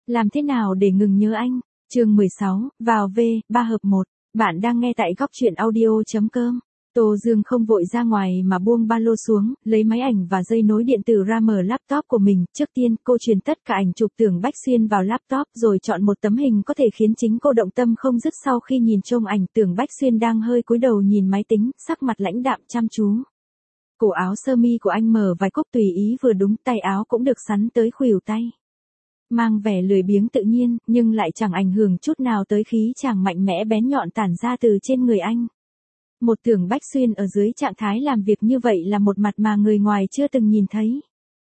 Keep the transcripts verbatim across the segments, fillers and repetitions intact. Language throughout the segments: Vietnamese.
Làm thế nào để ngừng nhớ anh? Chương mười sáu, vào V, ba hợp một. Bạn đang nghe tại góc truyện audio.com. Tô Dương không vội ra ngoài mà buông ba lô xuống, lấy máy ảnh và dây nối điện tử ra mở laptop của mình. Trước tiên, cô truyền tất cả ảnh chụp Tưởng Bách Xuyên vào laptop rồi chọn một tấm hình có thể khiến chính cô động tâm không dứt. Sau khi nhìn trông ảnh, Tưởng Bách Xuyên đang hơi cúi đầu nhìn máy tính, sắc mặt lãnh đạm chăm chú. Cổ áo sơ mi của anh mở vài cúc tùy ý vừa đúng, tay áo cũng được sắn tới khuỷu tay. Mang vẻ lười biếng tự nhiên, nhưng lại chẳng ảnh hưởng chút nào tới khí chàng mạnh mẽ bén nhọn tản ra từ trên người anh. Một Tưởng Bách Xuyên ở dưới trạng thái làm việc như vậy là một mặt mà người ngoài chưa từng nhìn thấy.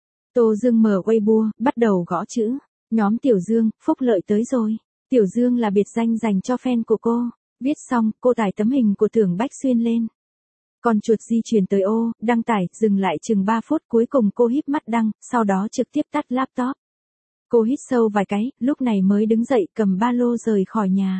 Tô Dương mở Weibo, bắt đầu gõ chữ. Nhóm Tiểu Dương, phúc lợi tới rồi. Tiểu Dương là biệt danh dành cho fan của cô. Viết xong, cô tải tấm hình của Tưởng Bách Xuyên lên. Con chuột di chuyển tới ô, đăng tải, dừng lại chừng ba phút, cuối cùng cô híp mắt đăng, sau đó trực tiếp tắt laptop. Cô hít sâu vài cái, lúc này mới đứng dậy cầm ba lô rời khỏi nhà.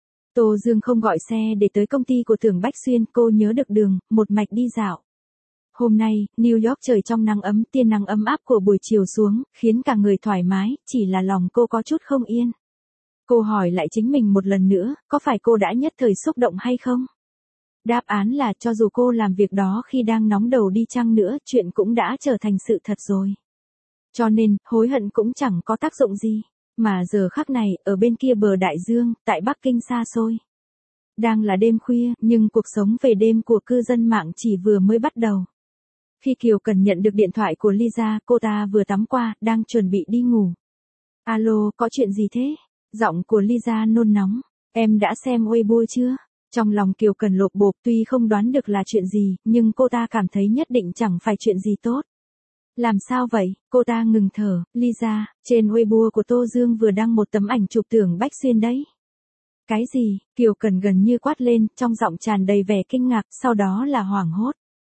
Tô Dương không gọi xe để tới công ty của Tưởng Bách Xuyên, cô nhớ được đường, một mạch đi dạo. Hôm nay, New York trời trong nắng ấm, tia nắng ấm áp của buổi chiều xuống, khiến cả người thoải mái, chỉ là lòng cô có chút không yên. Cô hỏi lại chính mình một lần nữa, có phải cô đã nhất thời xúc động hay không? Đáp án là cho dù cô làm việc đó khi đang nóng đầu đi chăng nữa, chuyện cũng đã trở thành sự thật rồi. Cho nên, hối hận cũng chẳng có tác dụng gì. Mà giờ khắc này, ở bên kia bờ đại dương, tại Bắc Kinh xa xôi. Đang là đêm khuya, nhưng cuộc sống về đêm của cư dân mạng chỉ vừa mới bắt đầu. Khi Kiều Cần nhận được điện thoại của Lisa, cô ta vừa tắm qua, đang chuẩn bị đi ngủ. Alo, có chuyện gì thế? Giọng của Lisa nôn nóng. Em đã xem Weibo chưa? Trong lòng Kiều Cần lộp bộp, tuy không đoán được là chuyện gì, nhưng cô ta cảm thấy nhất định chẳng phải chuyện gì tốt. Làm sao vậy? Cô ta ngừng thở. Lisa, trên Weibo của Tô Dương vừa đăng một tấm ảnh chụp Tưởng Bách Xuyên đấy. Cái gì? Kiều Cần gần như quát lên, trong giọng tràn đầy vẻ kinh ngạc, sau đó là hoảng hốt.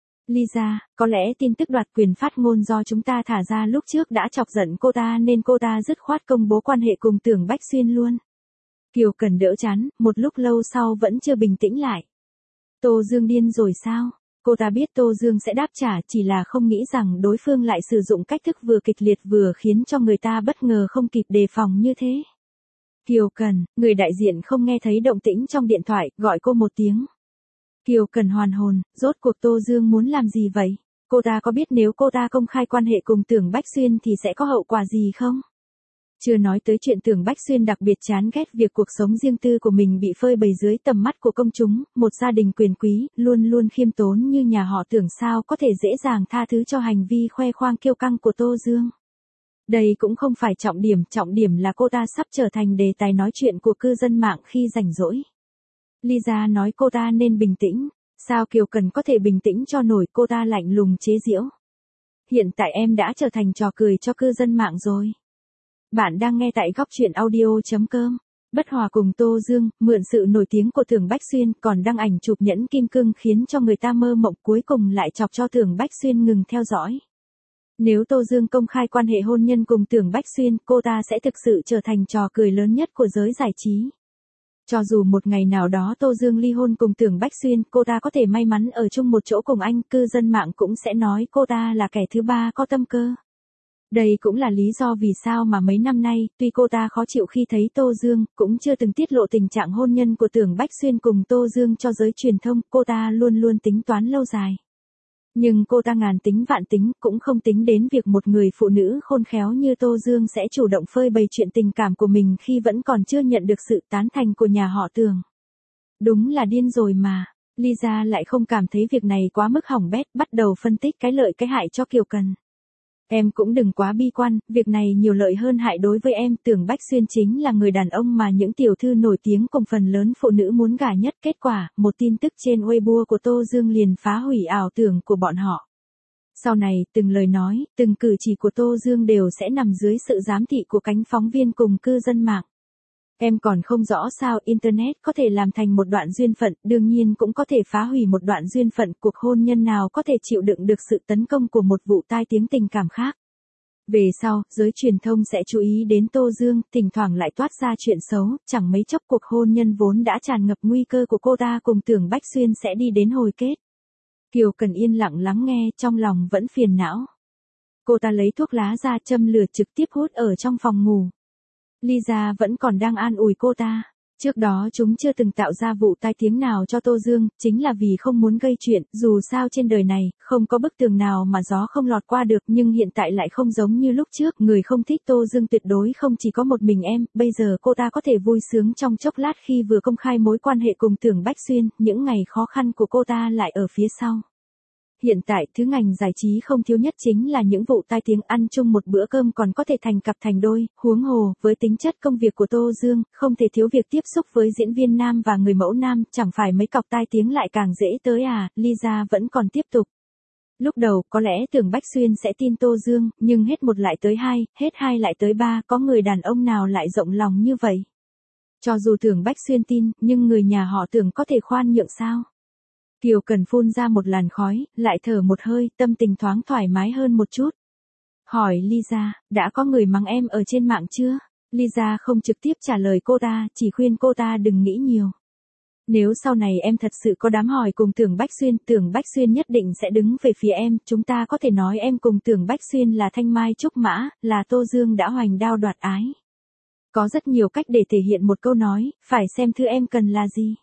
Lisa, có lẽ tin tức đoạt quyền phát ngôn do chúng ta thả ra lúc trước đã chọc giận cô ta nên cô ta dứt khoát công bố quan hệ cùng Tưởng Bách Xuyên luôn. Kiều Cần đỡ chán, một lúc lâu sau vẫn chưa bình tĩnh lại. Tô Dương điên rồi sao? Cô ta biết Tô Dương sẽ đáp trả, chỉ là không nghĩ rằng đối phương lại sử dụng cách thức vừa kịch liệt vừa khiến cho người ta bất ngờ không kịp đề phòng như thế. Kiều Cần, người đại diện không nghe thấy động tĩnh trong điện thoại, gọi cô một tiếng. Kiều Cần hoàn hồn, rốt cuộc Tô Dương muốn làm gì vậy? Cô ta có biết nếu cô ta công khai quan hệ cùng Tưởng Bách Xuyên thì sẽ có hậu quả gì không? Chưa nói tới chuyện Tưởng Bách Xuyên đặc biệt chán ghét việc cuộc sống riêng tư của mình bị phơi bày dưới tầm mắt của công chúng, một gia đình quyền quý, luôn luôn khiêm tốn như nhà họ Tưởng sao có thể dễ dàng tha thứ cho hành vi khoe khoang kiêu căng của Tô Dương. Đây cũng không phải trọng điểm, trọng điểm là cô ta sắp trở thành đề tài nói chuyện của cư dân mạng khi rảnh rỗi. Lisa nói cô ta nên bình tĩnh, sao Kiều Cần có thể bình tĩnh cho nổi, cô ta lạnh lùng chế giễu. Hiện tại em đã trở thành trò cười cho cư dân mạng rồi. Bạn đang nghe tại góc truyện audio.com. Bất hòa cùng Tô Dương, mượn sự nổi tiếng của Tưởng Bách Xuyên còn đăng ảnh chụp nhẫn kim cương khiến cho người ta mơ mộng, cuối cùng lại chọc cho Tưởng Bách Xuyên ngừng theo dõi. Nếu Tô Dương công khai quan hệ hôn nhân cùng Tưởng Bách Xuyên, cô ta sẽ thực sự trở thành trò cười lớn nhất của giới giải trí. Cho dù một ngày nào đó Tô Dương ly hôn cùng Tưởng Bách Xuyên, cô ta có thể may mắn ở chung một chỗ cùng anh, cư dân mạng cũng sẽ nói cô ta là kẻ thứ ba có tâm cơ. Đây cũng là lý do vì sao mà mấy năm nay, tuy cô ta khó chịu khi thấy Tô Dương, cũng chưa từng tiết lộ tình trạng hôn nhân của Tưởng Bách Xuyên cùng Tô Dương cho giới truyền thông, cô ta luôn luôn tính toán lâu dài. Nhưng cô ta ngàn tính vạn tính, cũng không tính đến việc một người phụ nữ khôn khéo như Tô Dương sẽ chủ động phơi bày chuyện tình cảm của mình khi vẫn còn chưa nhận được sự tán thành của nhà họ Tưởng. Đúng là điên rồi mà. Lisa lại không cảm thấy việc này quá mức hỏng bét, bắt đầu phân tích cái lợi cái hại cho Kiều Cần. Em cũng đừng quá bi quan, việc này nhiều lợi hơn hại đối với em. Tưởng Bách Xuyên chính là người đàn ông mà những tiểu thư nổi tiếng cùng phần lớn phụ nữ muốn gả nhất. Kết quả, một tin tức trên Weibo của Tô Dương liền phá hủy ảo tưởng của bọn họ. Sau này, từng lời nói, từng cử chỉ của Tô Dương đều sẽ nằm dưới sự giám thị của cánh phóng viên cùng cư dân mạng. Em còn không rõ sao Internet có thể làm thành một đoạn duyên phận, đương nhiên cũng có thể phá hủy một đoạn duyên phận. Cuộc hôn nhân nào có thể chịu đựng được sự tấn công của một vụ tai tiếng tình cảm khác. Về sau, giới truyền thông sẽ chú ý đến Tô Dương, thỉnh thoảng lại toát ra chuyện xấu, chẳng mấy chốc cuộc hôn nhân vốn đã tràn ngập nguy cơ của cô ta cùng Tưởng Bách Xuyên sẽ đi đến hồi kết. Kiều Cần yên lặng lắng nghe, trong lòng vẫn phiền não. Cô ta lấy thuốc lá ra châm lửa trực tiếp hút ở trong phòng ngủ. Lisa vẫn còn đang an ủi cô ta. Trước đó chúng chưa từng tạo ra vụ tai tiếng nào cho Tô Dương, chính là vì không muốn gây chuyện, dù sao trên đời này, không có bức tường nào mà gió không lọt qua được, nhưng hiện tại lại không giống như lúc trước, người không thích Tô Dương tuyệt đối không chỉ có một mình em, bây giờ cô ta có thể vui sướng trong chốc lát khi vừa công khai mối quan hệ cùng Tưởng Bách Xuyên, những ngày khó khăn của cô ta lại ở phía sau. Hiện tại, thứ ngành giải trí không thiếu nhất chính là những vụ tai tiếng, ăn chung một bữa cơm còn có thể thành cặp thành đôi, huống hồ, với tính chất công việc của Tô Dương, không thể thiếu việc tiếp xúc với diễn viên nam và người mẫu nam, chẳng phải mấy cọc tai tiếng lại càng dễ tới à, Lisa vẫn còn tiếp tục. Lúc đầu, có lẽ Tưởng Bách Xuyên sẽ tin Tô Dương, nhưng hết một lại tới hai, hết hai lại tới ba, có người đàn ông nào lại rộng lòng như vậy? Cho dù Tưởng Bách Xuyên tin, nhưng người nhà họ Tưởng có thể khoan nhượng sao? Kiều Cần phun ra một làn khói, lại thở một hơi, tâm tình thoáng thoải mái hơn một chút. Hỏi Lisa, đã có người mắng em ở trên mạng chưa? Lisa không trực tiếp trả lời cô ta, chỉ khuyên cô ta đừng nghĩ nhiều. Nếu sau này em thật sự có đám hỏi cùng Tưởng Bách Xuyên, Tưởng Bách Xuyên nhất định sẽ đứng về phía em, chúng ta có thể nói em cùng Tưởng Bách Xuyên là thanh mai trúc mã, là Tô Dương đã hoành đao đoạt ái. Có rất nhiều cách để thể hiện một câu nói, phải xem thứ em cần là gì.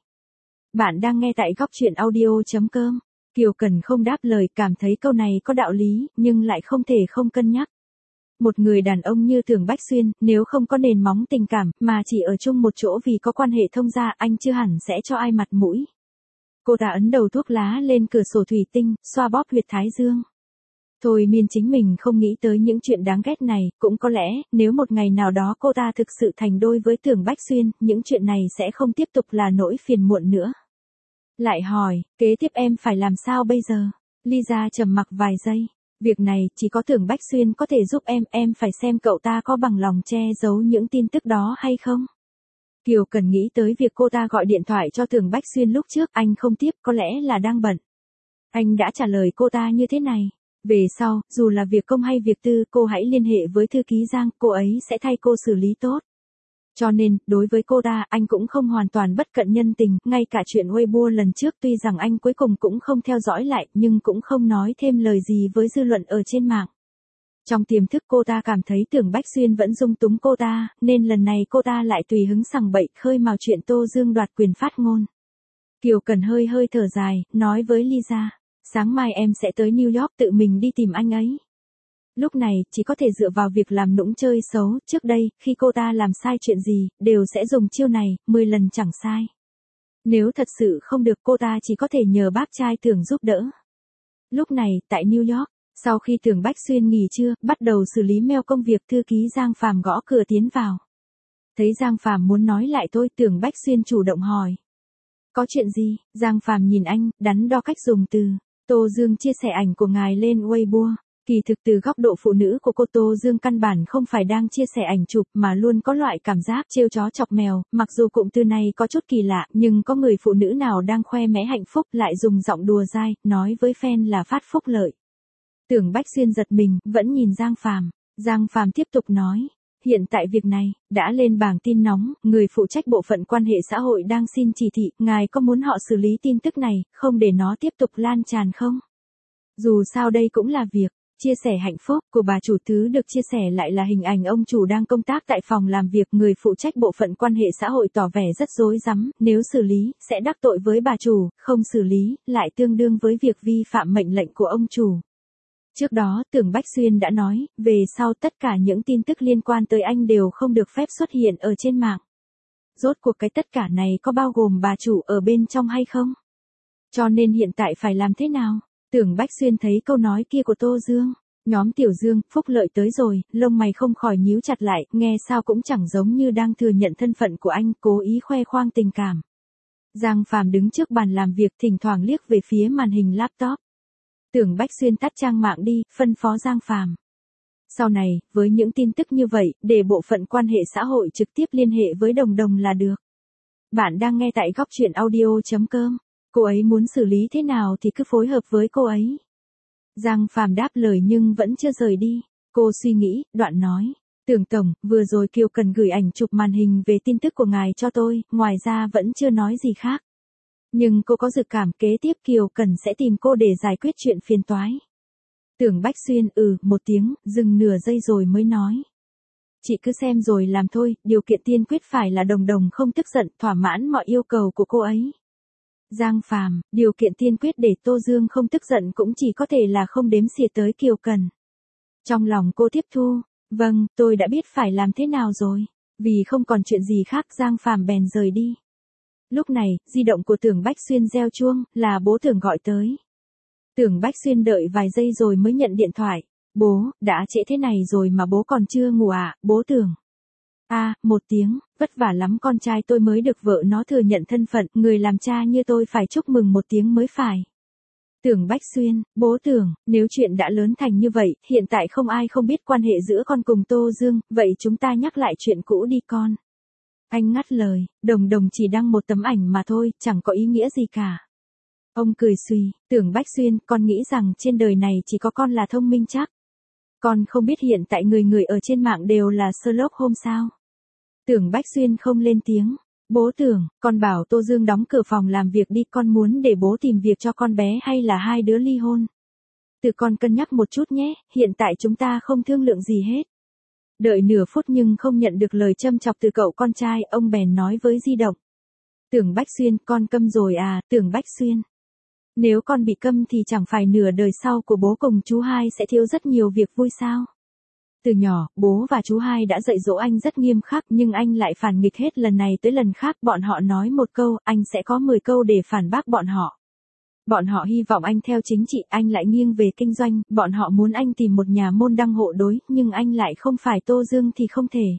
Bạn đang nghe tại góc chuyện audio chấm com. Kiều Cần không đáp lời, cảm thấy câu này có đạo lý, nhưng lại không thể không cân nhắc. Một người đàn ông như Tưởng Bách Xuyên, nếu không có nền móng tình cảm, mà chỉ ở chung một chỗ vì có quan hệ thông gia, anh chưa hẳn sẽ cho ai mặt mũi. Cô ta ấn đầu thuốc lá lên cửa sổ thủy tinh, xoa bóp huyệt thái dương. Thôi miên chính mình không nghĩ tới những chuyện đáng ghét này, cũng có lẽ, nếu một ngày nào đó cô ta thực sự thành đôi với Tưởng Bách Xuyên, những chuyện này sẽ không tiếp tục là nỗi phiền muộn nữa. Lại hỏi, kế tiếp em phải làm sao bây giờ? Lisa trầm mặc vài giây. Việc này, chỉ có Tưởng Bách Xuyên có thể giúp em, em phải xem cậu ta có bằng lòng che giấu những tin tức đó hay không. Kiều Cần nghĩ tới việc cô ta gọi điện thoại cho Tưởng Bách Xuyên lúc trước, anh không tiếp, có lẽ là đang bận. Anh đã trả lời cô ta như thế này. Về sau, dù là việc công hay việc tư, cô hãy liên hệ với thư ký Giang, cô ấy sẽ thay cô xử lý tốt. Cho nên, đối với cô ta, anh cũng không hoàn toàn bất cận nhân tình, ngay cả chuyện Weibo lần trước tuy rằng anh cuối cùng cũng không theo dõi lại, nhưng cũng không nói thêm lời gì với dư luận ở trên mạng. Trong tiềm thức cô ta cảm thấy Tưởng Bách Xuyên vẫn dung túng cô ta, nên lần này cô ta lại tùy hứng sằng bậy khơi mào chuyện Tô Dương đoạt quyền phát ngôn. Kiều Cần hơi hơi thở dài, nói với Lisa, sáng mai em sẽ tới New York tự mình đi tìm anh ấy. Lúc này, chỉ có thể dựa vào việc làm nũng chơi xấu, trước đây, khi cô ta làm sai chuyện gì, đều sẽ dùng chiêu này, mười lần chẳng sai. Nếu thật sự không được cô ta chỉ có thể nhờ bác trai Tưởng giúp đỡ. Lúc này, tại New York, sau khi Tưởng Bách Xuyên nghỉ trưa, bắt đầu xử lý mail công việc, thư ký Giang Phàm gõ cửa tiến vào. Thấy Giang Phàm muốn nói lại thôi, Tưởng Bách Xuyên chủ động hỏi. Có chuyện gì? Giang Phàm nhìn anh, đắn đo cách dùng từ. Tô Dương chia sẻ ảnh của ngài lên Weibo. Kỳ thực từ góc độ phụ nữ của cô, Tô Dương căn bản không phải đang chia sẻ ảnh chụp mà luôn có loại cảm giác trêu chó chọc mèo, mặc dù cụm từ này có chút kỳ lạ, nhưng có người phụ nữ nào đang khoe mẽ hạnh phúc lại dùng giọng đùa dai, nói với fan là phát phúc lợi. Tưởng Bách Xuyên giật mình, vẫn nhìn Giang Phàm. Giang Phàm tiếp tục nói, hiện tại việc này đã lên bảng tin nóng, người phụ trách bộ phận quan hệ xã hội đang xin chỉ thị, ngài có muốn họ xử lý tin tức này, không để nó tiếp tục lan tràn không? Dù sao đây cũng là việc chia sẻ hạnh phúc của bà chủ, thứ được chia sẻ lại là hình ảnh ông chủ đang công tác tại phòng làm việc, người phụ trách bộ phận quan hệ xã hội tỏ vẻ rất rối rắm, nếu xử lý, sẽ đắc tội với bà chủ, không xử lý, lại tương đương với việc vi phạm mệnh lệnh của ông chủ. Trước đó, Tưởng Bách Xuyên đã nói, về sau tất cả những tin tức liên quan tới anh đều không được phép xuất hiện ở trên mạng. Rốt cuộc cái tất cả này có bao gồm bà chủ ở bên trong hay không? Cho nên hiện tại phải làm thế nào? Tưởng Bách Xuyên thấy câu nói kia của Tô Dương. Nhóm Tiểu Dương, phúc lợi tới rồi, lông mày không khỏi nhíu chặt lại, nghe sao cũng chẳng giống như đang thừa nhận thân phận của anh, cố ý khoe khoang tình cảm. Giang Phàm đứng trước bàn làm việc, thỉnh thoảng liếc về phía màn hình laptop. Tưởng Bách Xuyên tắt trang mạng đi, phân phó Giang Phàm. Sau này, với những tin tức như vậy, để bộ phận quan hệ xã hội trực tiếp liên hệ với Đồng Đồng là được. Bạn đang nghe tại góc chuyện audio chấm com. Cô ấy muốn xử lý thế nào thì cứ phối hợp với cô ấy. Giang Phàm đáp lời nhưng vẫn chưa rời đi. Cô suy nghĩ, đoạn nói. Tưởng Tổng, vừa rồi Kiều Cần gửi ảnh chụp màn hình về tin tức của ngài cho tôi, ngoài ra vẫn chưa nói gì khác. Nhưng cô có dự cảm kế tiếp Kiều Cần sẽ tìm cô để giải quyết chuyện phiền toái. Tưởng Bách Xuyên ừ một tiếng, dừng nửa giây rồi mới nói. Chị cứ xem rồi làm thôi, điều kiện tiên quyết phải là Đồng Đồng không tức giận, thỏa mãn mọi yêu cầu của cô ấy. Giang Phàm, điều kiện tiên quyết để Tô Dương không tức giận cũng chỉ có thể là không đếm xỉa tới Kiều Cần. Trong lòng cô tiếp thu, vâng, tôi đã biết phải làm thế nào rồi. Vì không còn chuyện gì khác Giang Phàm bèn rời đi. Lúc này, di động của Tưởng Bách Xuyên reo chuông, là bố Tưởng gọi tới. Tưởng Bách Xuyên đợi vài giây rồi mới nhận điện thoại. Bố, đã trễ thế này rồi mà bố còn chưa ngủ à, bố Tưởng. À, một tiếng, vất vả lắm con trai tôi mới được vợ nó thừa nhận thân phận, người làm cha như tôi phải chúc mừng một tiếng mới phải. Tưởng Bách Xuyên, bố Tưởng, nếu chuyện đã lớn thành như vậy, hiện tại không ai không biết quan hệ giữa con cùng Tô Dương, vậy chúng ta nhắc lại chuyện cũ đi con. Anh ngắt lời, Đồng Đồng chỉ đăng một tấm ảnh mà thôi, chẳng có ý nghĩa gì cả. Ông cười suy, Tưởng Bách Xuyên, con nghĩ rằng trên đời này chỉ có con là thông minh chắc. Con không biết hiện tại người người ở trên mạng đều là Sherlock Holmes sao? Tưởng Bách Xuyên không lên tiếng. Bố Tưởng, con bảo Tô Dương đóng cửa phòng làm việc đi, con muốn để bố tìm việc cho con bé hay là hai đứa ly hôn? Tự con cân nhắc một chút nhé, hiện tại chúng ta không thương lượng gì hết. Đợi nửa phút nhưng không nhận được lời châm chọc từ cậu con trai, ông bèn nói với di động. Tưởng Bách Xuyên, con câm rồi à, Tưởng Bách Xuyên. Nếu con bị câm thì chẳng phải nửa đời sau của bố cùng chú hai sẽ thiếu rất nhiều việc vui sao? Từ nhỏ, bố và chú hai đã dạy dỗ anh rất nghiêm khắc nhưng anh lại phản nghịch hết lần này tới lần khác. Bọn họ nói một câu, anh sẽ có mười câu để phản bác bọn họ. Bọn họ hy vọng anh theo chính trị, anh lại nghiêng về kinh doanh. Bọn họ muốn anh tìm một nhà môn đăng hộ đối, nhưng anh lại không phải Tô Dương thì không thể.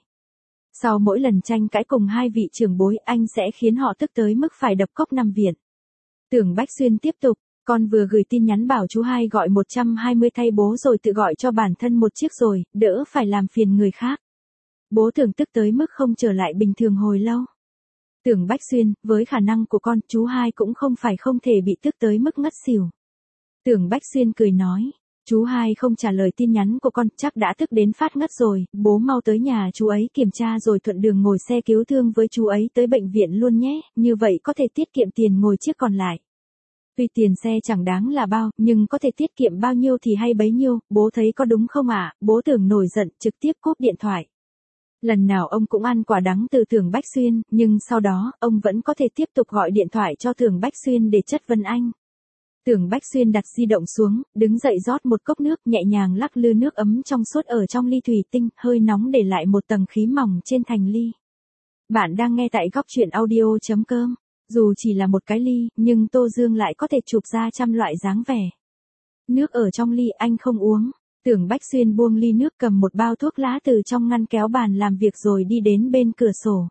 Sau mỗi lần tranh cãi cùng hai vị trưởng bối, anh sẽ khiến họ tức tới mức phải đập cốc nằm viện. Tưởng Bách Xuyên tiếp tục. Con vừa gửi tin nhắn bảo chú hai gọi một trăm hai mươi thay bố rồi tự gọi cho bản thân một chiếc rồi, đỡ phải làm phiền người khác. Bố Tưởng tức tới mức không trở lại bình thường hồi lâu. Tưởng Bách Xuyên, với khả năng của con, chú hai cũng không phải không thể bị tức tới mức ngất xỉu. Tưởng Bách Xuyên cười nói, chú hai không trả lời tin nhắn của con, chắc đã tức đến phát ngất rồi, bố mau tới nhà chú ấy kiểm tra rồi thuận đường ngồi xe cứu thương với chú ấy tới bệnh viện luôn nhé, như vậy có thể tiết kiệm tiền ngồi chiếc còn lại. Tuy tiền xe chẳng đáng là bao, nhưng có thể tiết kiệm bao nhiêu thì hay bấy nhiêu, bố thấy có đúng không ạ? À? Bố Tưởng nổi giận, trực tiếp cúp điện thoại. Lần nào ông cũng ăn quả đắng từ Tưởng Bách Xuyên, nhưng sau đó, ông vẫn có thể tiếp tục gọi điện thoại cho Tưởng Bách Xuyên để chất vấn anh. Tưởng Bách Xuyên đặt di động xuống, đứng dậy rót một cốc nước, nhẹ nhàng lắc lư nước ấm trong suốt ở trong ly thủy tinh, hơi nóng để lại một tầng khí mỏng trên thành ly. Bạn đang nghe tại góc truyện audio chấm com. Dù chỉ là một cái ly, nhưng Tô Dương lại có thể chụp ra trăm loại dáng vẻ. Nước ở trong ly anh không uống. Tưởng Bách Xuyên buông ly nước cầm một bao thuốc lá từ trong ngăn kéo bàn làm việc rồi đi đến bên cửa sổ.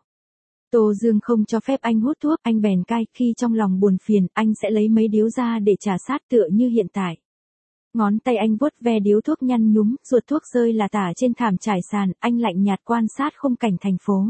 Tô Dương không cho phép anh hút thuốc, anh bèn cai, khi trong lòng buồn phiền, anh sẽ lấy mấy điếu ra để trà sát tựa như hiện tại. Ngón tay anh vuốt ve điếu thuốc nhăn nhúm, ruột thuốc rơi là tả trên thảm trải sàn, anh lạnh nhạt quan sát khung cảnh thành phố.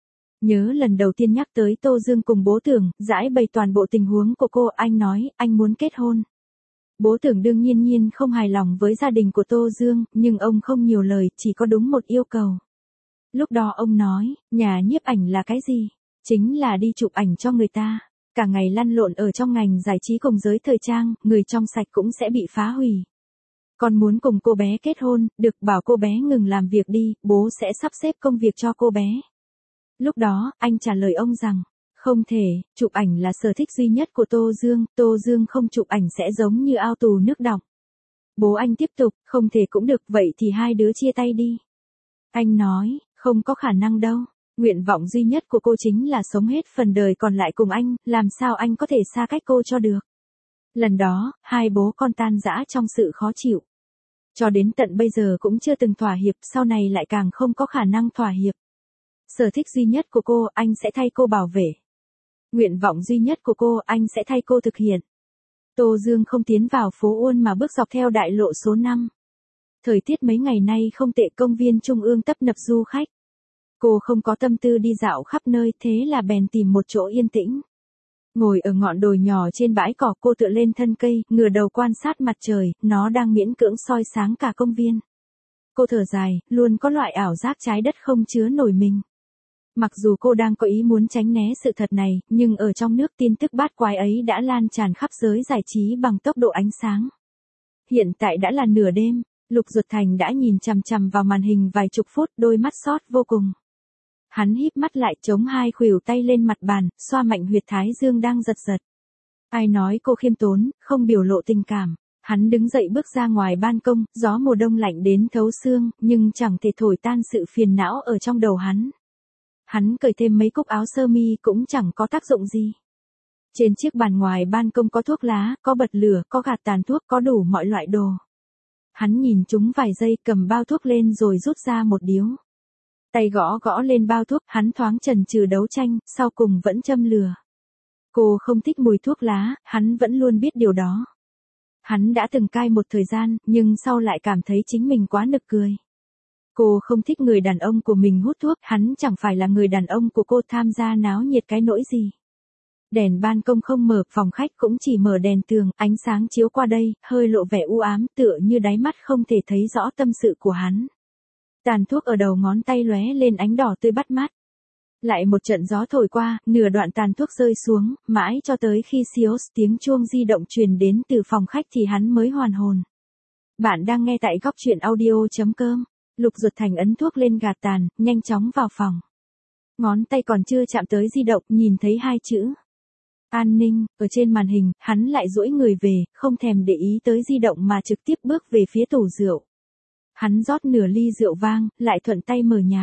Nhớ lần đầu tiên nhắc tới Tô Dương cùng bố Tưởng, giải bày toàn bộ tình huống của cô, anh nói, anh muốn kết hôn. Bố Tưởng đương nhiên nhiên không hài lòng với gia đình của Tô Dương, nhưng ông không nhiều lời, chỉ có đúng một yêu cầu. Lúc đó ông nói, nhà nhiếp ảnh là cái gì? Chính là đi chụp ảnh cho người ta. Cả ngày lăn lộn ở trong ngành giải trí cùng giới thời trang, người trong sạch cũng sẽ bị phá hủy. Con muốn cùng cô bé kết hôn, được bảo cô bé ngừng làm việc đi, bố sẽ sắp xếp công việc cho cô bé. Lúc đó, anh trả lời ông rằng, không thể, chụp ảnh là sở thích duy nhất của Tô Dương, Tô Dương không chụp ảnh sẽ giống như ao tù nước đọng. Bố anh tiếp tục, không thể cũng được, vậy thì hai đứa chia tay đi. Anh nói, không có khả năng đâu, nguyện vọng duy nhất của cô chính là sống hết phần đời còn lại cùng anh, làm sao anh có thể xa cách cô cho được. Lần đó, hai bố con tan rã trong sự khó chịu. Cho đến tận bây giờ cũng chưa từng thỏa hiệp, sau này lại càng không có khả năng thỏa hiệp. Sở thích duy nhất của cô, anh sẽ thay cô bảo vệ. Nguyện vọng duy nhất của cô, anh sẽ thay cô thực hiện. Tô Dương không tiến vào phố Uôn mà bước dọc theo đại lộ số năm. Thời tiết mấy ngày nay không tệ, công viên Trung ương tấp nập du khách. Cô không có tâm tư đi dạo khắp nơi, thế là bèn tìm một chỗ yên tĩnh. Ngồi ở ngọn đồi nhỏ trên bãi cỏ, cô tựa lên thân cây, ngửa đầu quan sát mặt trời, nó đang miễn cưỡng soi sáng cả công viên. Cô thở dài, luôn có loại ảo giác trái đất không chứa nổi mình. Mặc dù cô đang có ý muốn tránh né sự thật này, nhưng ở trong nước tin tức bát quái ấy đã lan tràn khắp giới giải trí bằng tốc độ ánh sáng. Hiện tại đã là nửa đêm, Lục Duật Thành đã nhìn chằm chằm vào màn hình vài chục phút, đôi mắt xót vô cùng. Hắn híp mắt lại, chống hai khuỷu tay lên mặt bàn, xoa mạnh huyệt thái dương đang giật giật. Ai nói cô khiêm tốn, không biểu lộ tình cảm. Hắn đứng dậy bước ra ngoài ban công, gió mùa đông lạnh đến thấu xương, nhưng chẳng thể thổi tan sự phiền não ở trong đầu hắn. Hắn cởi thêm mấy cúc áo sơ mi cũng chẳng có tác dụng gì. Trên chiếc bàn ngoài ban công có thuốc lá, có bật lửa, có gạt tàn thuốc, có đủ mọi loại đồ. Hắn nhìn chúng vài giây, cầm bao thuốc lên rồi rút ra một điếu. Tay gõ gõ lên bao thuốc, hắn thoáng chần chừ đấu tranh, sau cùng vẫn châm lửa. Cô không thích mùi thuốc lá, hắn vẫn luôn biết điều đó. Hắn đã từng cai một thời gian, nhưng sau lại cảm thấy chính mình quá nực cười. Cô không thích người đàn ông của mình hút thuốc, hắn chẳng phải là người đàn ông của cô tham gia náo nhiệt cái nỗi gì. Đèn ban công không mở, phòng khách cũng chỉ mở đèn tường, ánh sáng chiếu qua đây, hơi lộ vẻ u ám, tựa như đáy mắt không thể thấy rõ tâm sự của hắn. Tàn thuốc ở đầu ngón tay lóe lên ánh đỏ tươi bắt mắt. Lại một trận gió thổi qua, nửa đoạn tàn thuốc rơi xuống, mãi cho tới khi xíu tiếng chuông di động truyền đến từ phòng khách thì hắn mới hoàn hồn. Bạn đang nghe tại góc truyện audio chấm com. Lục Duật Thành ấn thuốc lên gạt tàn, nhanh chóng vào phòng. Ngón tay còn chưa chạm tới di động, nhìn thấy hai chữ. An ninh, ở trên màn hình, hắn lại duỗi người về, không thèm để ý tới di động mà trực tiếp bước về phía tủ rượu. Hắn rót nửa ly rượu vang, lại thuận tay mở nhạc.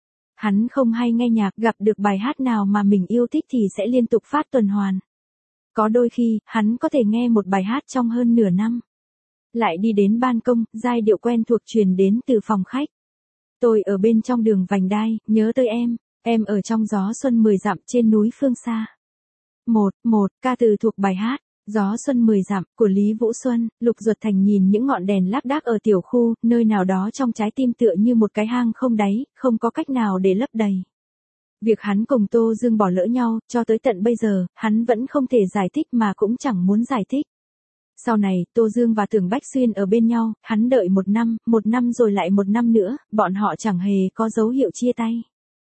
Hắn không hay nghe nhạc, gặp được bài hát nào mà mình yêu thích thì sẽ liên tục phát tuần hoàn. Có đôi khi, hắn có thể nghe một bài hát trong hơn nửa năm. Lại đi đến ban công, giai điệu quen thuộc truyền đến từ phòng khách. Tôi ở bên trong đường vành đai, nhớ tới em, em ở trong gió xuân mười dặm trên núi phương xa. Một, một, ca từ thuộc bài hát, Gió xuân mười dặm, của Lý Vũ Xuân. Lục Duật Thành nhìn những ngọn đèn lác đác ở tiểu khu, nơi nào đó trong trái tim tựa như một cái hang không đáy, không có cách nào để lấp đầy. Việc hắn cùng Tô Dương bỏ lỡ nhau, cho tới tận bây giờ, hắn vẫn không thể giải thích mà cũng chẳng muốn giải thích. Sau này, Tô Dương và Tưởng Bách Xuyên ở bên nhau, hắn đợi một năm, một năm rồi lại một năm nữa, bọn họ chẳng hề có dấu hiệu chia tay.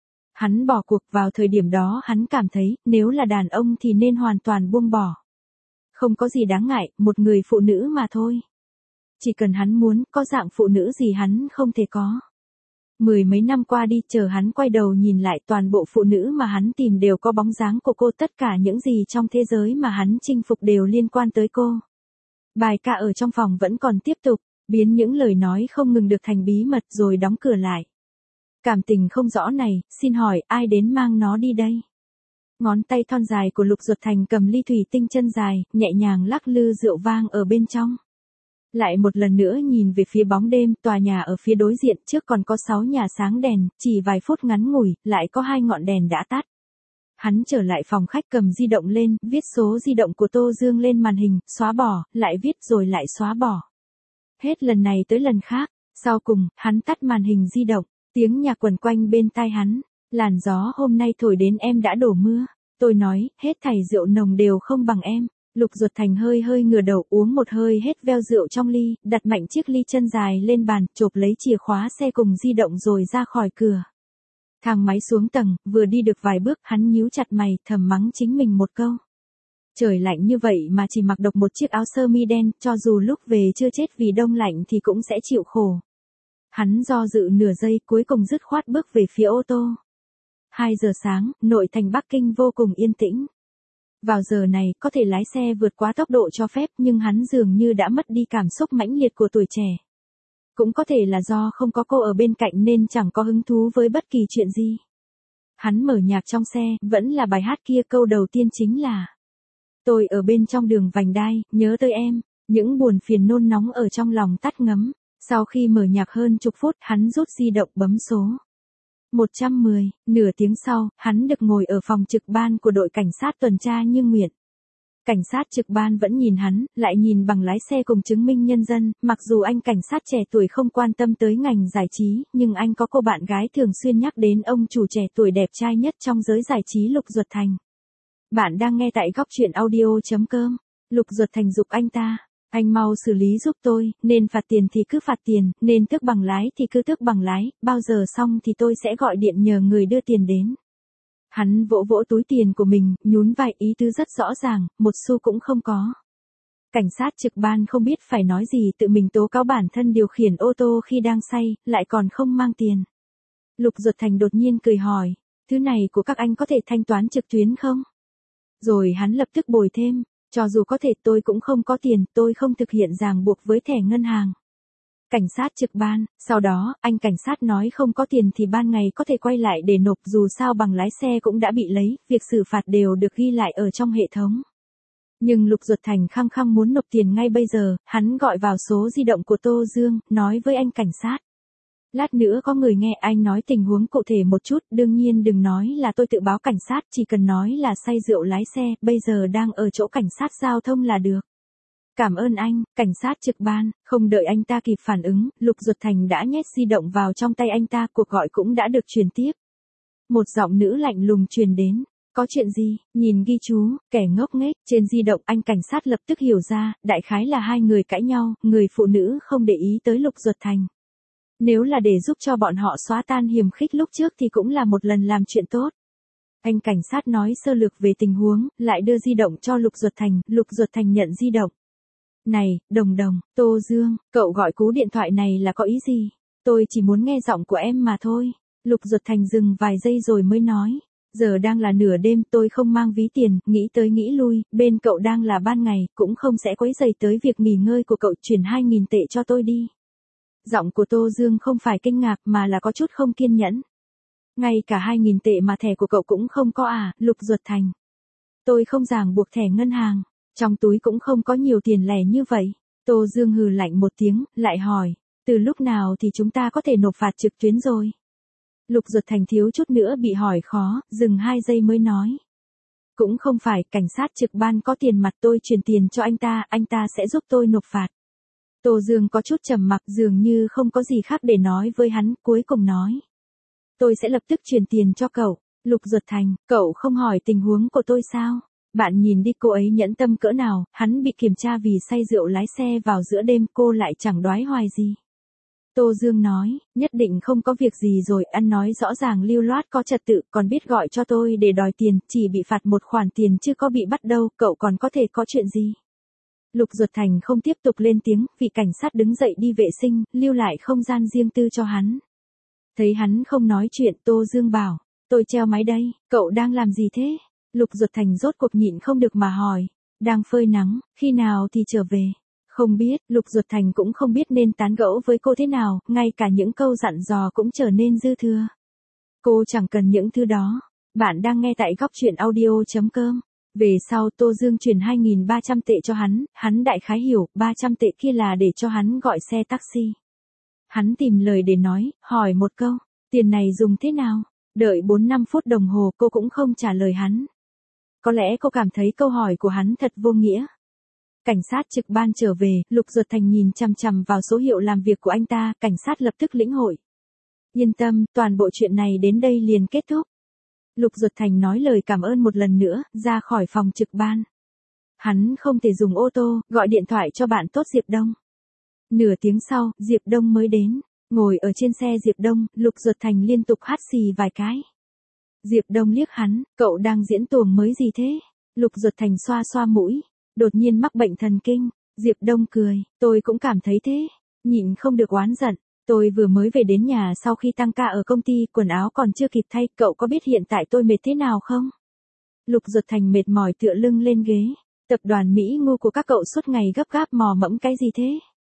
Hắn bỏ cuộc, vào thời điểm đó hắn cảm thấy, nếu là đàn ông thì nên hoàn toàn buông bỏ. Không có gì đáng ngại, một người phụ nữ mà thôi. Chỉ cần hắn muốn, có dạng phụ nữ gì hắn không thể có. Mười mấy năm qua đi, chờ hắn quay đầu nhìn lại, toàn bộ phụ nữ mà hắn tìm đều có bóng dáng của cô, tất cả những gì trong thế giới mà hắn chinh phục đều liên quan tới cô. Bài ca ở trong phòng vẫn còn tiếp tục, biến những lời nói không ngừng được thành bí mật rồi đóng cửa lại. Cảm tình không rõ này, xin hỏi ai đến mang nó đi đây? Ngón tay thon dài của Lục Duật Thành cầm ly thủy tinh chân dài, nhẹ nhàng lắc lư rượu vang ở bên trong. Lại một lần nữa nhìn về phía bóng đêm, tòa nhà ở phía đối diện, trước còn có sáu nhà sáng đèn, chỉ vài phút ngắn ngủi, lại có hai ngọn đèn đã tắt. Hắn trở lại phòng khách, cầm di động lên, viết số di động của Tô Dương lên màn hình, xóa bỏ, lại viết rồi lại xóa bỏ. Hết lần này tới lần khác, sau cùng, hắn tắt màn hình di động, tiếng nhạc quẩn quanh bên tai hắn. Làn gió hôm nay thổi đến em đã đổ mưa. Tôi nói, hết thảy rượu nồng đều không bằng em. Lục Duật Thành hơi hơi ngửa đầu, uống một hơi hết veo rượu trong ly, đặt mạnh chiếc ly chân dài lên bàn, chộp lấy chìa khóa xe cùng di động rồi ra khỏi cửa. Thang máy xuống tầng, vừa đi được vài bước, hắn nhíu chặt mày, thầm mắng chính mình một câu. Trời lạnh như vậy mà chỉ mặc độc một chiếc áo sơ mi đen, cho dù lúc về chưa chết vì đông lạnh thì cũng sẽ chịu khổ. Hắn do dự nửa giây, cuối cùng dứt khoát bước về phía ô tô. hai giờ sáng, nội thành Bắc Kinh vô cùng yên tĩnh. Vào giờ này, có thể lái xe vượt quá tốc độ cho phép, nhưng hắn dường như đã mất đi cảm xúc mãnh liệt của tuổi trẻ. Cũng có thể là do không có cô ở bên cạnh nên chẳng có hứng thú với bất kỳ chuyện gì. Hắn mở nhạc trong xe, vẫn là bài hát kia, câu đầu tiên chính là Tôi ở bên trong đường vành đai, nhớ tới em. Những buồn phiền nôn nóng ở trong lòng tắt ngấm. Sau khi mở nhạc hơn chục phút, hắn rút di động bấm số một trăm mười, nửa tiếng sau, hắn được ngồi ở phòng trực ban của đội cảnh sát tuần tra như nguyện. Cảnh sát trực ban vẫn nhìn hắn, lại nhìn bằng lái xe cùng chứng minh nhân dân, mặc dù anh cảnh sát trẻ tuổi không quan tâm tới ngành giải trí, nhưng anh có cô bạn gái thường xuyên nhắc đến ông chủ trẻ tuổi đẹp trai nhất trong giới giải trí Lục Duật Thành. Bạn đang nghe tại góc truyện audio chấm com. Lục Duật Thành giục anh ta. Anh mau xử lý giúp tôi, nên phạt tiền thì cứ phạt tiền, nên tước bằng lái thì cứ tước bằng lái, bao giờ xong thì tôi sẽ gọi điện nhờ người đưa tiền đến. Hắn vỗ vỗ túi tiền của mình, nhún vai, ý tứ rất rõ ràng, một xu cũng không có. Cảnh sát trực ban không biết phải nói gì, tự mình tố cáo bản thân điều khiển ô tô khi đang say, lại còn không mang tiền. Lục Duật Thành đột nhiên cười hỏi, thứ này của các anh có thể thanh toán trực tuyến không? Rồi hắn lập tức bồi thêm, cho dù có thể tôi cũng không có tiền, tôi không thực hiện ràng buộc với thẻ ngân hàng. Cảnh sát trực ban, sau đó, anh cảnh sát nói không có tiền thì ban ngày có thể quay lại để nộp, dù sao bằng lái xe cũng đã bị lấy, việc xử phạt đều được ghi lại ở trong hệ thống. Nhưng Lục Duật Thành khăng khăng muốn nộp tiền ngay bây giờ, hắn gọi vào số di động của Tô Dương, nói với anh cảnh sát. Lát nữa có người nghe anh nói tình huống cụ thể một chút, đương nhiên đừng nói là tôi tự báo cảnh sát, chỉ cần nói là say rượu lái xe, bây giờ đang ở chỗ cảnh sát giao thông là được. Cảm ơn anh, cảnh sát trực ban. Không đợi anh ta kịp phản ứng, Lục Duật Thành đã nhét di động vào trong tay anh ta, cuộc gọi cũng đã được truyền tiếp. Một giọng nữ lạnh lùng truyền đến. Có chuyện gì? Nhìn ghi chú, kẻ ngốc nghếch, trên di động, anh cảnh sát lập tức hiểu ra, đại khái là hai người cãi nhau, người phụ nữ không để ý tới Lục Duật Thành. Nếu là để giúp cho bọn họ xóa tan hiềm khích lúc trước thì cũng là một lần làm chuyện tốt. Anh cảnh sát nói sơ lược về tình huống, lại đưa di động cho Lục Duật Thành, Lục Duật Thành nhận di động. Này, Đồng Đồng, Tô Dương, cậu gọi cú điện thoại này là có ý gì? Tôi chỉ muốn nghe giọng của em mà thôi. Lục Duật Thành dừng vài giây rồi mới nói. Giờ đang là nửa đêm, tôi không mang ví tiền, nghĩ tới nghĩ lui, bên cậu đang là ban ngày, cũng không sẽ quấy rầy tới việc nghỉ ngơi của cậu, chuyển hai nghìn tệ cho tôi đi. Giọng của Tô Dương không phải kinh ngạc mà là có chút không kiên nhẫn. Ngay cả hai nghìn tệ mà thẻ của cậu cũng không có à, Lục Duật Thành. Tôi không ràng buộc thẻ ngân hàng, trong túi cũng không có nhiều tiền lẻ như vậy. Tô Dương hừ lạnh một tiếng, lại hỏi, từ lúc nào thì chúng ta có thể nộp phạt trực tuyến rồi? Lục Duật Thành thiếu chút nữa bị hỏi khó, dừng hai giây mới nói. Cũng không phải, cảnh sát trực ban có tiền mặt, tôi chuyển tiền cho anh ta, anh ta sẽ giúp tôi nộp phạt. Tô Dương có chút trầm mặc, dường như không có gì khác để nói với hắn, cuối cùng nói. Tôi sẽ lập tức chuyển tiền cho cậu. Lục Duật Thành, cậu không hỏi tình huống của tôi sao? Bạn nhìn đi, cô ấy nhẫn tâm cỡ nào, hắn bị kiểm tra vì say rượu lái xe vào giữa đêm, cô lại chẳng đoái hoài gì. Tô Dương nói, nhất định không có việc gì rồi, ăn nói rõ ràng lưu loát có trật tự, còn biết gọi cho tôi để đòi tiền, chỉ bị phạt một khoản tiền chứ có bị bắt đâu, cậu còn có thể có chuyện gì. Lục Duật Thành không tiếp tục lên tiếng, vị cảnh sát đứng dậy đi vệ sinh, lưu lại không gian riêng tư cho hắn. Thấy hắn không nói chuyện, Tô Dương bảo, tôi treo máy đây, cậu đang làm gì thế? Lục Duật Thành rốt cuộc nhịn không được mà hỏi, đang phơi nắng, khi nào thì trở về? Không biết, Lục Duật Thành cũng không biết nên tán gẫu với cô thế nào, ngay cả những câu dặn dò cũng trở nên dư thừa. Cô chẳng cần những thứ đó. Bạn đang nghe tại góc truyện audio chấm com. Về sau Tô Dương chuyển hai nghìn ba trăm tệ cho hắn, hắn đại khái hiểu, ba trăm tệ kia là để cho hắn gọi xe taxi. Hắn tìm lời để nói, hỏi một câu, tiền này dùng thế nào? Đợi bốn năm phút đồng hồ cô cũng không trả lời hắn. Có lẽ cô cảm thấy câu hỏi của hắn thật vô nghĩa. Cảnh sát trực ban trở về, Lục Duật Thành nhìn chằm chằm vào số hiệu làm việc của anh ta, cảnh sát lập tức lĩnh hội. Yên tâm, toàn bộ chuyện này đến đây liền kết thúc. Lục Duật Thành nói lời cảm ơn một lần nữa, ra khỏi phòng trực ban. Hắn không thể dùng ô tô, gọi điện thoại cho bạn tốt Diệp Đông. Nửa tiếng sau, Diệp Đông mới đến. Ngồi ở trên xe Diệp Đông, Lục Duật Thành liên tục hắt xì vài cái. Diệp Đông liếc hắn, cậu đang diễn tuồng mới gì thế? Lục Duật Thành xoa xoa mũi. Đột nhiên mắc bệnh thần kinh. Diệp Đông cười, tôi cũng cảm thấy thế. Nhịn không được oán giận. Tôi vừa mới về đến nhà sau khi tăng ca ở công ty, quần áo còn chưa kịp thay, cậu có biết hiện tại tôi mệt thế nào không? Lục Duật Thành mệt mỏi tựa lưng lên ghế. Tập đoàn Mỹ ngu của các cậu suốt ngày gấp gáp mò mẫm cái gì thế?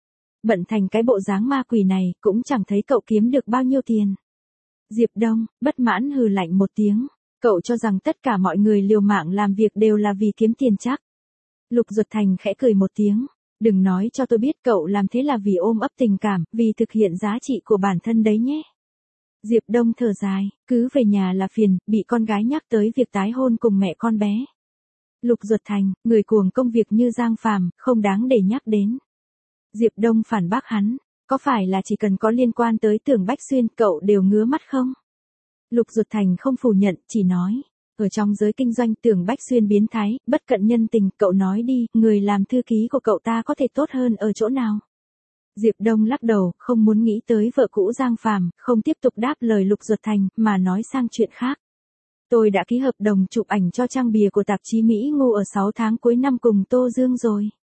Bận thành cái bộ dáng ma quỷ này, cũng chẳng thấy cậu kiếm được bao nhiêu tiền. Diệp Đông, bất mãn hừ lạnh một tiếng. Cậu cho rằng tất cả mọi người liều mạng làm việc đều là vì kiếm tiền chắc. Lục Duật Thành khẽ cười một tiếng. Đừng nói cho tôi biết cậu làm thế là vì ôm ấp tình cảm, vì thực hiện giá trị của bản thân đấy nhé. Diệp Đông thở dài, cứ về nhà là phiền, bị con gái nhắc tới việc tái hôn cùng mẹ con bé. Lục Duật Thành, người cuồng công việc như Giang Phàm, không đáng để nhắc đến. Diệp Đông phản bác hắn, có phải là chỉ cần có liên quan tới Tưởng Bách Xuyên cậu đều ngứa mắt không? Lục Duật Thành không phủ nhận, chỉ nói. Ở trong giới kinh doanh Tưởng Bách Xuyên biến thái, bất cận nhân tình, cậu nói đi, người làm thư ký của cậu ta có thể tốt hơn ở chỗ nào? Diệp Đông lắc đầu, không muốn nghĩ tới vợ cũ Giang Phàm, không tiếp tục đáp lời Lục Duật Thành, mà nói sang chuyện khác. Tôi đã ký hợp đồng chụp ảnh cho trang bìa của tạp chí Mỹ ngu ở sáu tháng cuối năm cùng Tô Dương rồi.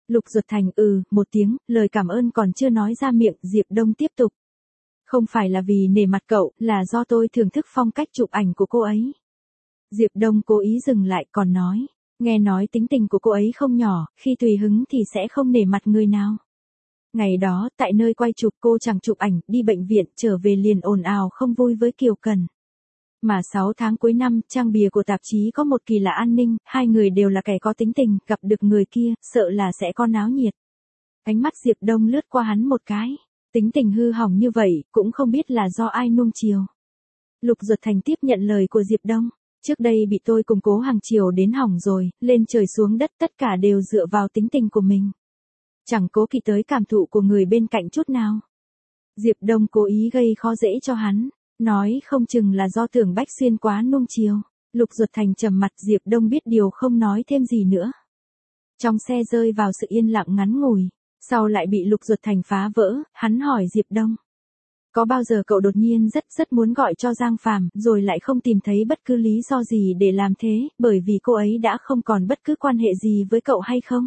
Lục Duật Thành ừ, một tiếng, lời cảm ơn còn chưa nói ra miệng, Diệp Đông tiếp tục. Không phải là vì nể mặt cậu, là do tôi thưởng thức phong cách chụp ảnh của cô ấy. Diệp Đông cố ý dừng lại còn nói, nghe nói tính tình của cô ấy không nhỏ, khi tùy hứng thì sẽ không nể mặt người nào. Ngày đó, tại nơi quay chụp cô chẳng chụp ảnh, đi bệnh viện, trở về liền ồn ào không vui với Kiều Cần. Mà sáu tháng cuối năm, trang bìa của tạp chí có một kỳ là an ninh, hai người đều là kẻ có tính tình, gặp được người kia, sợ là sẽ có náo nhiệt. Ánh mắt Diệp Đông lướt qua hắn một cái, tính tình hư hỏng như vậy, cũng không biết là do ai nuông chiều. Lục Duật Thành tiếp nhận lời của Diệp Đông, trước đây bị tôi củng cố hàng chiều đến hỏng rồi, lên trời xuống đất tất cả đều dựa vào tính tình của mình. Chẳng cố kỵ tới cảm thụ của người bên cạnh chút nào. Diệp Đông cố ý gây khó dễ cho hắn, nói không chừng là do Tưởng Bách Xuyên quá nuông chiều. Lục Duật Thành trầm mặt, Diệp Đông biết điều không nói thêm gì nữa. Trong xe rơi vào sự yên lặng ngắn ngủi, sau lại bị Lục Duật Thành phá vỡ, hắn hỏi Diệp Đông. Có bao giờ cậu đột nhiên rất rất muốn gọi cho Giang Phàm, rồi lại không tìm thấy bất cứ lý do gì để làm thế, bởi vì cô ấy đã không còn bất cứ quan hệ gì với cậu hay không?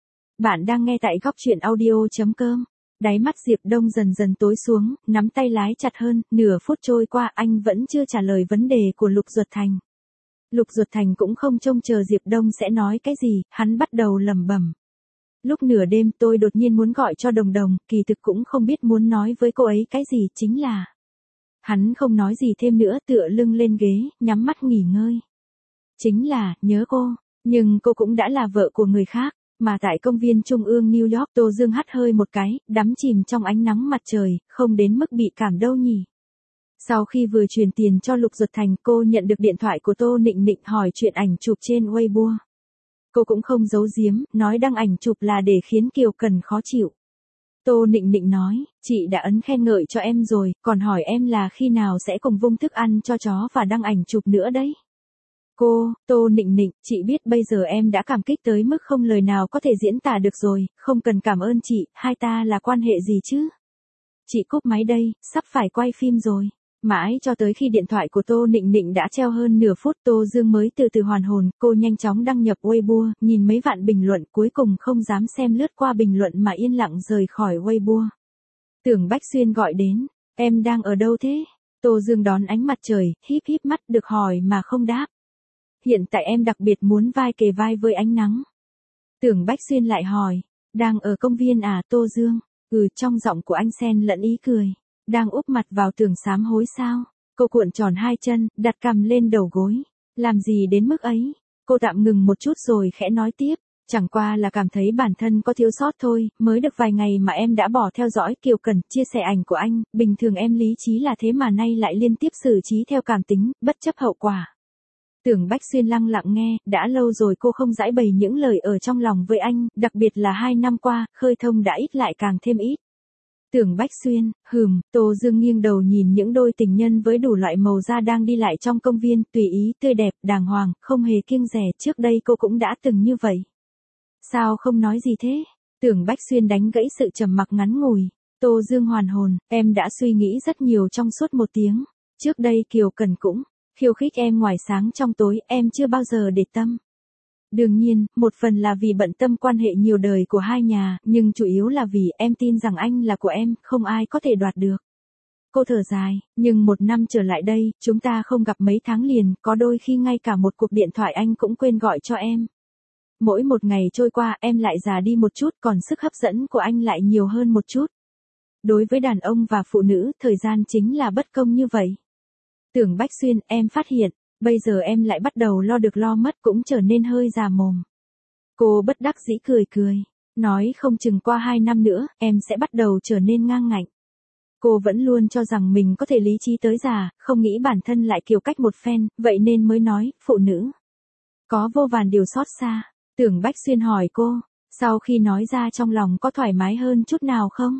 Bạn đang nghe tại góc truyện audio chấm com. Đáy mắt Diệp Đông dần dần tối xuống, nắm tay lái chặt hơn, nửa phút trôi qua anh vẫn chưa trả lời vấn đề của Lục Duật Thành. Lục Duật Thành cũng không trông chờ Diệp Đông sẽ nói cái gì, hắn bắt đầu lẩm bẩm. Lúc nửa đêm tôi đột nhiên muốn gọi cho Đồng Đồng, kỳ thực cũng không biết muốn nói với cô ấy cái gì, chính là... Hắn không nói gì thêm nữa, tựa lưng lên ghế, nhắm mắt nghỉ ngơi. Chính là, nhớ cô, nhưng cô cũng đã là vợ của người khác. Mà tại công viên Trung ương New York, Tô Dương hắt hơi một cái, đắm chìm trong ánh nắng mặt trời, không đến mức bị cảm đâu nhỉ. Sau khi vừa truyền tiền cho Lục Duật Thành, cô nhận được điện thoại của Tô Nịnh Nịnh hỏi chuyện ảnh chụp trên Weibo. Cô cũng không giấu giếm, nói đăng ảnh chụp là để khiến Kiều Cần khó chịu. Tô Nịnh Nịnh nói, chị đã ấn khen ngợi cho em rồi, còn hỏi em là khi nào sẽ cùng vung thức ăn cho chó và đăng ảnh chụp nữa đấy. Cô, Tô Nịnh Nịnh, chị biết bây giờ em đã cảm kích tới mức không lời nào có thể diễn tả được rồi, không cần cảm ơn chị, hai ta là quan hệ gì chứ? Chị cúp máy đây, sắp phải quay phim rồi. Mãi cho tới khi điện thoại của Tô Nịnh Nịnh đã treo hơn nửa phút, Tô Dương mới từ từ hoàn hồn, cô nhanh chóng đăng nhập Weibo, nhìn mấy vạn bình luận, cuối cùng không dám xem lướt qua bình luận mà yên lặng rời khỏi Weibo. Tưởng Bách Xuyên gọi đến, em đang ở đâu thế? Tô Dương đón ánh mặt trời, híp híp mắt được hỏi mà không đáp. Hiện tại em đặc biệt muốn vai kề vai với ánh nắng. Tưởng Bách Xuyên lại hỏi, đang ở công viên à Tô Dương? Ừ, trong giọng của anh xen lẫn ý cười. Đang úp mặt vào tường sám hối sao? Cô cuộn tròn hai chân, đặt cằm lên đầu gối. Làm gì đến mức ấy? Cô tạm ngừng một chút rồi khẽ nói tiếp. Chẳng qua là cảm thấy bản thân có thiếu sót thôi, mới được vài ngày mà em đã bỏ theo dõi Kiều Cần, chia sẻ ảnh của anh, bình thường em lý trí là thế mà nay lại liên tiếp xử trí theo cảm tính, bất chấp hậu quả. Tưởng Bách Xuyên lặng lặng nghe, đã lâu rồi cô không giãi bày những lời ở trong lòng với anh, đặc biệt là hai năm qua, khơi thông đã ít lại càng thêm ít. Tưởng Bách Xuyên, hừm, Tô Dương nghiêng đầu nhìn những đôi tình nhân với đủ loại màu da đang đi lại trong công viên, tùy ý, tươi đẹp, đàng hoàng, không hề kiêng dè, trước đây cô cũng đã từng như vậy. Sao không nói gì thế? Tưởng Bách Xuyên đánh gãy sự trầm mặc ngắn ngủi. Tô Dương hoàn hồn, em đã suy nghĩ rất nhiều trong suốt một tiếng. Trước đây Kiều Cần cũng khiêu khích em ngoài sáng trong tối, em chưa bao giờ để tâm. Đương nhiên, một phần là vì bận tâm quan hệ nhiều đời của hai nhà, nhưng chủ yếu là vì em tin rằng anh là của em, không ai có thể đoạt được. Cô thở dài, nhưng một năm trở lại đây, chúng ta không gặp mấy tháng liền, có đôi khi ngay cả một cuộc điện thoại anh cũng quên gọi cho em. Mỗi một ngày trôi qua em lại già đi một chút, còn sức hấp dẫn của anh lại nhiều hơn một chút. Đối với đàn ông và phụ nữ, thời gian chính là bất công như vậy. Tưởng Bách Xuyên, em phát hiện, bây giờ em lại bắt đầu lo được lo mất, cũng trở nên hơi già mồm. Cô bất đắc dĩ cười cười, nói không chừng qua hai năm nữa, em sẽ bắt đầu trở nên ngang ngạnh. Cô vẫn luôn cho rằng mình có thể lý trí tới già, không nghĩ bản thân lại kiều cách một phen, vậy nên mới nói, phụ nữ có vô vàn điều xót xa. Tưởng Bách Xuyên hỏi cô, sau khi nói ra trong lòng có thoải mái hơn chút nào không?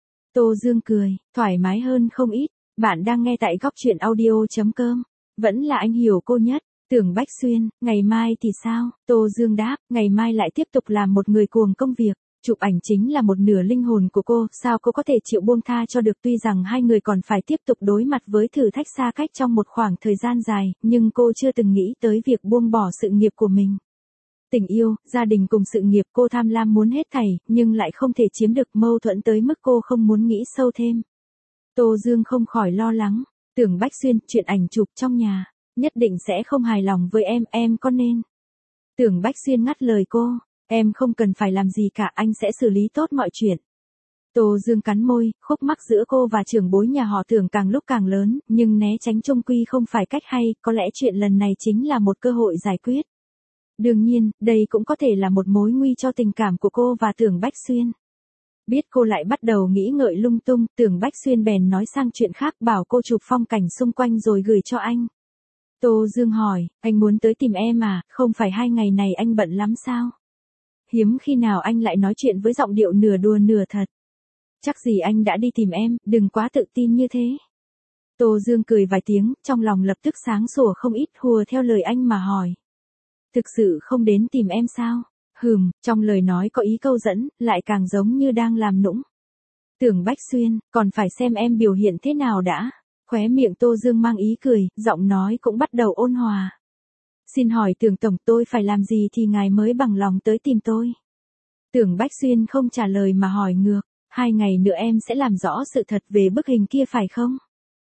Tô Dương cười, thoải mái hơn không ít. Bạn đang nghe tại góc truyện audio chấm com. Vẫn là anh hiểu cô nhất. Tưởng Bách Xuyên, ngày mai thì sao? Tô Dương đáp, ngày mai lại tiếp tục làm một người cuồng công việc. Chụp ảnh chính là một nửa linh hồn của cô, sao cô có thể chịu buông tha cho được, tuy rằng hai người còn phải tiếp tục đối mặt với thử thách xa cách trong một khoảng thời gian dài, nhưng cô chưa từng nghĩ tới việc buông bỏ sự nghiệp của mình. Tình yêu, gia đình cùng sự nghiệp cô tham lam muốn hết thảy, nhưng lại không thể chiếm được, mâu thuẫn tới mức cô không muốn nghĩ sâu thêm. Tô Dương không khỏi lo lắng, Tưởng Bách Xuyên, chuyện ảnh chụp trong nhà, nhất định sẽ không hài lòng với em, em có nên. Tưởng Bách Xuyên ngắt lời cô, em không cần phải làm gì cả, anh sẽ xử lý tốt mọi chuyện. Tô Dương cắn môi, khúc mắc giữa cô và trưởng bối nhà họ Tưởng càng lúc càng lớn, nhưng né tránh chung quy không phải cách hay, có lẽ chuyện lần này chính là một cơ hội giải quyết. Đương nhiên, đây cũng có thể là một mối nguy cho tình cảm của cô và Tưởng Bách Xuyên. Biết cô lại bắt đầu nghĩ ngợi lung tung, Tưởng Bách Xuyên bèn nói sang chuyện khác, bảo cô chụp phong cảnh xung quanh rồi gửi cho anh. Tô Dương hỏi, anh muốn tới tìm em à, không phải hai ngày này anh bận lắm sao? Hiếm khi nào anh lại nói chuyện với giọng điệu nửa đùa nửa thật. Chắc gì anh đã đi tìm em, đừng quá tự tin như thế. Tô Dương cười vài tiếng, trong lòng lập tức sáng sủa không ít, hùa theo lời anh mà hỏi. Thực sự không đến tìm em sao? Hừm, trong lời nói có ý câu dẫn, lại càng giống như đang làm nũng. Tưởng Bách Xuyên, còn phải xem em biểu hiện thế nào đã. Khóe miệng Tô Dương mang ý cười, giọng nói cũng bắt đầu ôn hòa. Xin hỏi Tưởng Tổng, tôi phải làm gì thì ngài mới bằng lòng tới tìm tôi? Tưởng Bách Xuyên không trả lời mà hỏi ngược, hai ngày nữa em sẽ làm rõ sự thật về bức hình kia phải không?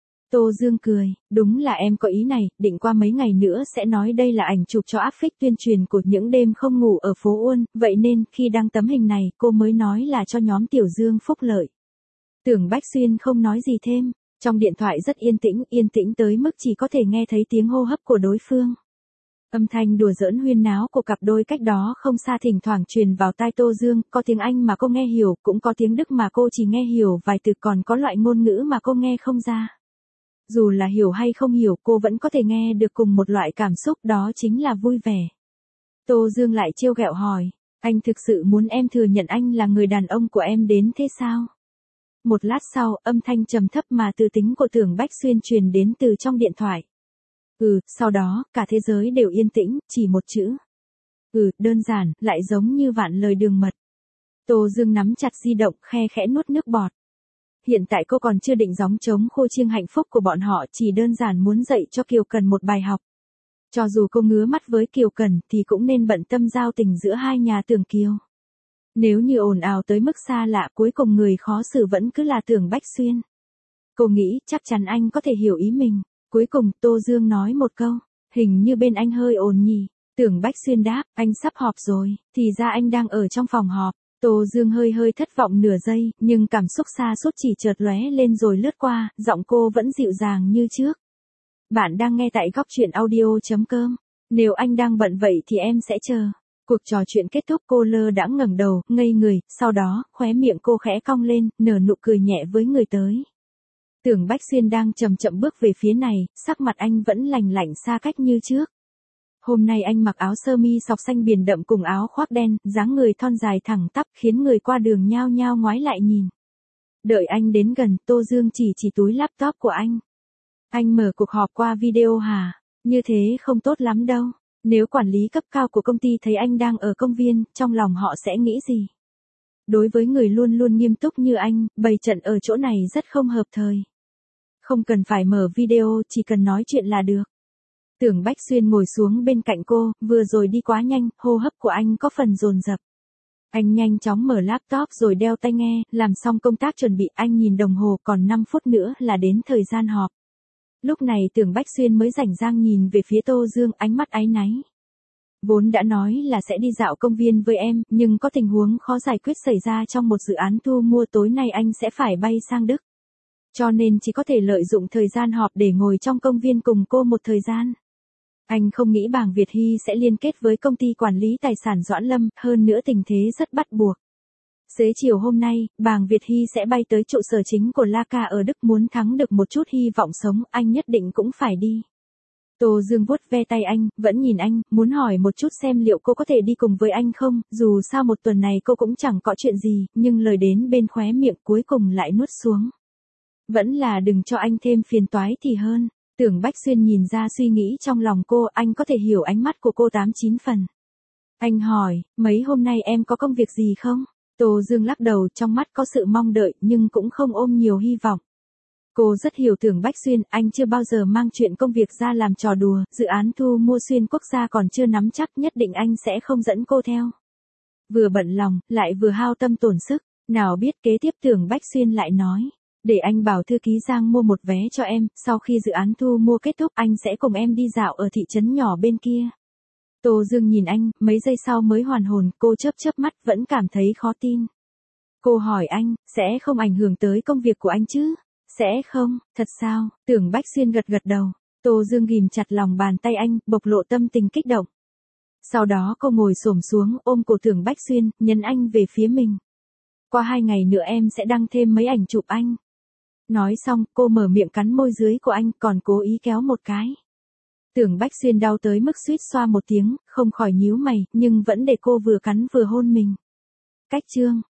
Tô Dương cười, đúng là em có ý này, định qua mấy ngày nữa sẽ nói đây là ảnh chụp cho áp phích tuyên truyền của những đêm không ngủ ở phố Uôn, vậy nên khi đăng tấm hình này cô mới nói là cho nhóm Tiểu Dương phúc lợi. Tưởng Bách Xuyên không nói gì thêm, trong điện thoại rất yên tĩnh, yên tĩnh tới mức chỉ có thể nghe thấy tiếng hô hấp của đối phương. Âm thanh đùa giỡn huyên náo của cặp đôi cách đó không xa thỉnh thoảng truyền vào tai Tô Dương, có tiếng Anh mà cô nghe hiểu, cũng có tiếng Đức mà cô chỉ nghe hiểu vài từ, còn có loại ngôn ngữ mà cô nghe không ra. Dù là hiểu hay không hiểu, cô vẫn có thể nghe được cùng một loại cảm xúc, đó chính là vui vẻ. Tô Dương lại trêu ghẹo hỏi, anh thực sự muốn em thừa nhận anh là người đàn ông của em đến thế sao? Một lát sau, âm thanh trầm thấp mà từ tính của Tưởng Bách Xuyên truyền đến từ trong điện thoại. Ừ, sau đó, cả thế giới đều yên tĩnh, chỉ một chữ. Ừ, đơn giản, lại giống như vạn lời đường mật. Tô Dương nắm chặt di động, khe khẽ nuốt nước bọt. Hiện tại cô còn chưa định gióng trống khô chiêng hạnh phúc của bọn họ, chỉ đơn giản muốn dạy cho Kiều Cần một bài học. Cho dù cô ngứa mắt với Kiều Cần thì cũng nên bận tâm giao tình giữa hai nhà Tưởng Kiều. Nếu như ồn ào tới mức xa lạ, cuối cùng người khó xử vẫn cứ là Tưởng Bách Xuyên. Cô nghĩ chắc chắn anh có thể hiểu ý mình. Cuối cùng Tô Dương nói một câu, hình như bên anh hơi ồn nhỉ. Tưởng Bách Xuyên đáp, anh sắp họp rồi, thì ra anh đang ở trong phòng họp. Tô Dương hơi hơi thất vọng nửa giây, nhưng cảm xúc xa sút chỉ chợt lóe lên rồi lướt qua, giọng cô vẫn dịu dàng như trước. Bạn đang nghe tại góc truyện audio chấm com. Nếu anh đang bận vậy thì em sẽ chờ. Cuộc trò chuyện kết thúc, cô lơ đãng ngẩng đầu, ngây người, sau đó, khóe miệng cô khẽ cong lên, nở nụ cười nhẹ với người tới. Tưởng Bách Xuyên đang chậm chậm bước về phía này, sắc mặt anh vẫn lành lạnh xa cách như trước. Hôm nay anh mặc áo sơ mi sọc xanh biển đậm cùng áo khoác đen, dáng người thon dài thẳng tắp khiến người qua đường nhao nhao ngoái lại nhìn. Đợi anh đến gần, Tô Dương chỉ chỉ túi laptop của anh. Anh mở cuộc họp qua video hả? Như thế không tốt lắm đâu. Nếu quản lý cấp cao của công ty thấy anh đang ở công viên, trong lòng họ sẽ nghĩ gì? Đối với người luôn luôn nghiêm túc như anh, bày trận ở chỗ này rất không hợp thời. Không cần phải mở video, chỉ cần nói chuyện là được. Tưởng Bách Xuyên ngồi xuống bên cạnh cô, vừa rồi đi quá nhanh, hô hấp của anh có phần dồn dập. Anh nhanh chóng mở laptop rồi đeo tai nghe, làm xong công tác chuẩn bị, anh nhìn đồng hồ, còn năm phút nữa là đến thời gian họp. Lúc này Tưởng Bách Xuyên mới rảnh rang nhìn về phía Tô Dương, ánh mắt áy náy. Vốn đã nói là sẽ đi dạo công viên với em, nhưng có tình huống khó giải quyết xảy ra trong một dự án thu mua, tối nay anh sẽ phải bay sang Đức. Cho nên chỉ có thể lợi dụng thời gian họp để ngồi trong công viên cùng cô một thời gian. Anh không nghĩ Bàng Việt Hy sẽ liên kết với công ty quản lý tài sản Doãn Lâm, hơn nữa tình thế rất bắt buộc. Xế chiều hôm nay, Bàng Việt Hy sẽ bay tới trụ sở chính của Laka ở Đức, muốn thắng được một chút hy vọng sống, anh nhất định cũng phải đi. Tô Dương vuốt ve tay anh, vẫn nhìn anh, muốn hỏi một chút xem liệu cô có thể đi cùng với anh không, dù sao một tuần này cô cũng chẳng có chuyện gì, nhưng lời đến bên khóe miệng cuối cùng lại nuốt xuống. Vẫn là đừng cho anh thêm phiền toái thì hơn. Tưởng Bách Xuyên nhìn ra suy nghĩ trong lòng cô, anh có thể hiểu ánh mắt của cô tám chín phần. Anh hỏi, mấy hôm nay em có công việc gì không? Tô Dương lắc đầu, trong mắt có sự mong đợi nhưng cũng không ôm nhiều hy vọng. Cô rất hiểu Tưởng Bách Xuyên, anh chưa bao giờ mang chuyện công việc ra làm trò đùa, dự án thu mua xuyên quốc gia còn chưa nắm chắc, nhất định anh sẽ không dẫn cô theo. Vừa bận lòng, lại vừa hao tâm tổn sức, nào biết kế tiếp Tưởng Bách Xuyên lại nói, để anh bảo thư ký Giang mua một vé cho em, sau khi dự án thu mua kết thúc anh sẽ cùng em đi dạo ở thị trấn nhỏ bên kia. Tô Dương nhìn anh, mấy giây sau mới hoàn hồn, cô chớp chớp mắt vẫn cảm thấy khó tin. Cô hỏi anh, sẽ không ảnh hưởng tới công việc của anh chứ? Sẽ không, thật sao? Tưởng Bách Xuyên gật gật đầu. Tô Dương ghim chặt lòng bàn tay anh, bộc lộ tâm tình kích động. Sau đó cô ngồi xổm xuống, ôm cổ Tưởng Bách Xuyên, nhấn anh về phía mình. Qua hai ngày nữa em sẽ đăng thêm mấy ảnh chụp anh. Nói xong, cô mở miệng cắn môi dưới của anh, còn cố ý kéo một cái. Tưởng Bách Xuyên đau tới mức suýt xoa một tiếng, không khỏi nhíu mày, nhưng vẫn để cô vừa cắn vừa hôn mình. Cách chương